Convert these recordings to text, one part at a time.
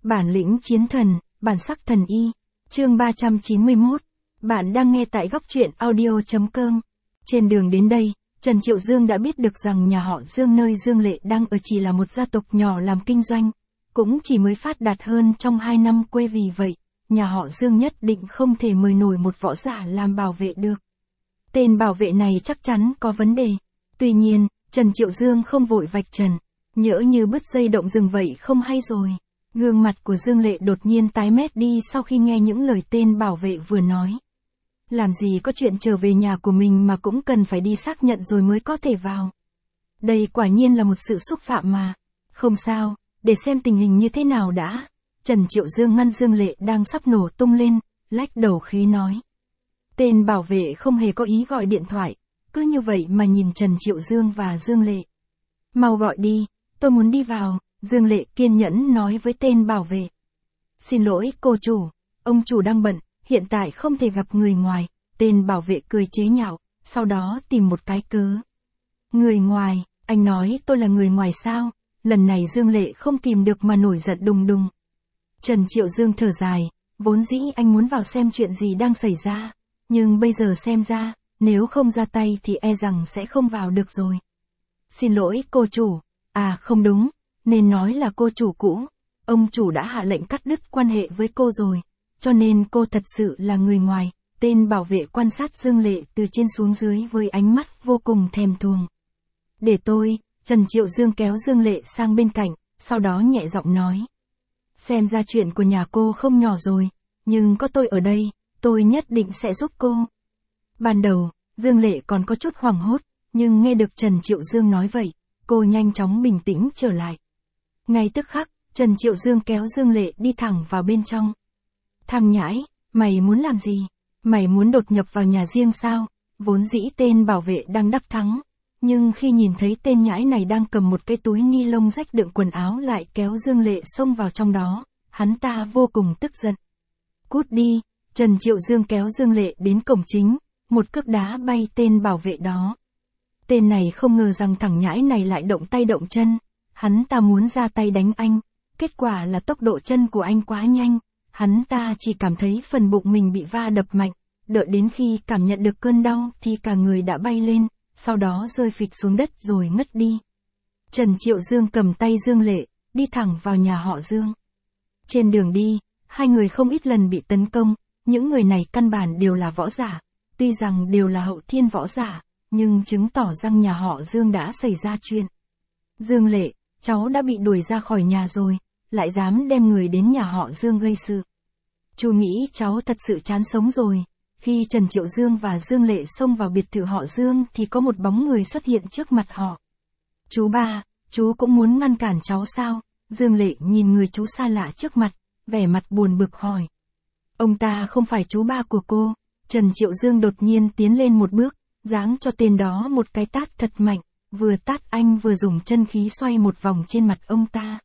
Bản lĩnh chiến thần, bản sắc thần y. Chương 391. Bạn đang nghe tại góc truyện audio.com. Trên đường đến đây, Trần Triệu Dương đã biết được rằng nhà họ Dương nơi Dương Lệ đang ở chỉ là một gia tộc nhỏ làm kinh doanh, cũng chỉ mới phát đạt hơn trong 2 năm quê, vì vậy, nhà họ Dương nhất định không thể mời nổi một võ giả làm bảo vệ được. Tên bảo vệ này chắc chắn có vấn đề. Tuy nhiên, Trần Triệu Dương không vội vạch trần, nhỡ như bứt dây động rừng vậy không hay rồi. Gương mặt của Dương Lệ đột nhiên tái mét đi sau khi nghe những lời tên bảo vệ vừa nói. Làm gì có chuyện trở về nhà của mình mà cũng cần phải đi xác nhận rồi mới có thể vào. Đây quả nhiên là một sự xúc phạm mà. Không sao, để xem tình hình như thế nào đã. Trần Triệu Dương ngăn Dương Lệ đang sắp nổ tung lên, lách đầu khí nói. Tên bảo vệ không hề có ý gọi điện thoại, cứ như vậy mà nhìn Trần Triệu Dương và Dương Lệ. Mau gọi đi, tôi muốn đi vào. Dương Lệ kiên nhẫn nói với tên bảo vệ. Xin lỗi cô chủ, ông chủ đang bận, hiện tại không thể gặp người ngoài. Tên bảo vệ cười chế nhạo, sau đó tìm một cái cớ. Người ngoài, anh nói tôi là người ngoài sao? Lần này Dương Lệ không kìm được mà nổi giận đùng đùng. Trần Triệu Dương thở dài, vốn dĩ anh muốn vào xem chuyện gì đang xảy ra, nhưng bây giờ xem ra, nếu không ra tay thì e rằng sẽ không vào được rồi. Xin lỗi cô chủ, à không đúng, nên nói là cô chủ cũ, ông chủ đã hạ lệnh cắt đứt quan hệ với cô rồi, cho nên cô thật sự là người ngoài. Tên bảo vệ quan sát Dương Lệ từ trên xuống dưới với ánh mắt vô cùng thèm thuồng. Để tôi, Trần Triệu Dương kéo Dương Lệ sang bên cạnh, sau đó nhẹ giọng nói. Xem ra chuyện của nhà cô không nhỏ rồi, nhưng có tôi ở đây, tôi nhất định sẽ giúp cô. Ban đầu, Dương Lệ còn có chút hoảng hốt, nhưng nghe được Trần Triệu Dương nói vậy, cô nhanh chóng bình tĩnh trở lại. Ngay tức khắc, Trần Triệu Dương kéo Dương Lệ đi thẳng vào bên trong. Thằng nhãi, mày muốn làm gì? Mày muốn đột nhập vào nhà riêng sao? Vốn dĩ tên bảo vệ đang đắc thắng, nhưng khi nhìn thấy tên nhãi này đang cầm một cái túi ni lông rách đựng quần áo lại kéo Dương Lệ xông vào trong đó, hắn ta vô cùng tức giận. Cút đi, Trần Triệu Dương kéo Dương Lệ đến cổng chính, một cước đá bay tên bảo vệ đó. Tên này không ngờ rằng thằng nhãi này lại động tay động chân, hắn ta muốn ra tay đánh anh, kết quả là tốc độ chân của anh quá nhanh, hắn ta chỉ cảm thấy phần bụng mình bị va đập mạnh, đợi đến khi cảm nhận được cơn đau thì cả người đã bay lên, sau đó rơi phịch xuống đất rồi ngất đi. Trần Triệu Dương cầm tay Dương Lệ, đi thẳng vào nhà họ Dương. Trên đường đi, hai người không ít lần bị tấn công, những người này căn bản đều là võ giả, tuy rằng đều là hậu thiên võ giả, nhưng chứng tỏ rằng nhà họ Dương đã xảy ra chuyện. Dương Lệ, cháu đã bị đuổi ra khỏi nhà rồi, lại dám đem người đến nhà họ Dương gây sự. Chú nghĩ cháu thật sự chán sống rồi. Khi Trần Triệu Dương và Dương Lệ xông vào biệt thự họ Dương thì có một bóng người xuất hiện trước mặt họ. Chú ba, chú cũng muốn ngăn cản cháu sao? Dương Lệ nhìn người chú xa lạ trước mặt, vẻ mặt buồn bực hỏi. Ông ta không phải chú ba của cô. Trần Triệu Dương đột nhiên tiến lên một bước, giáng cho tên đó một cái tát thật mạnh, vừa tát anh vừa dùng chân khí xoay một vòng trên mặt ông ta.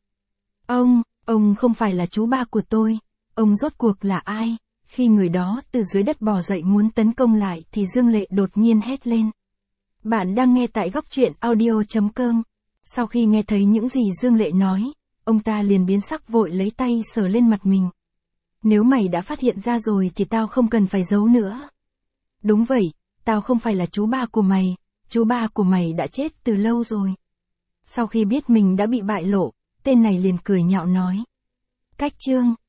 Ông không phải là chú ba của tôi, ông rốt cuộc là ai? Khi người đó từ dưới đất bò dậy muốn tấn công lại thì Dương Lệ đột nhiên hét lên. Bạn đang nghe tại góc truyện audio.com. Sau khi nghe thấy những gì Dương Lệ nói, ông ta liền biến sắc vội lấy tay sờ lên mặt mình. Nếu mày đã phát hiện ra rồi thì tao không cần phải giấu nữa. Đúng vậy, tao không phải là chú ba của mày, chú ba của mày đã chết từ lâu rồi. Sau khi biết mình đã bị bại lộ, tên này liền cười nhạo nói. Cách chương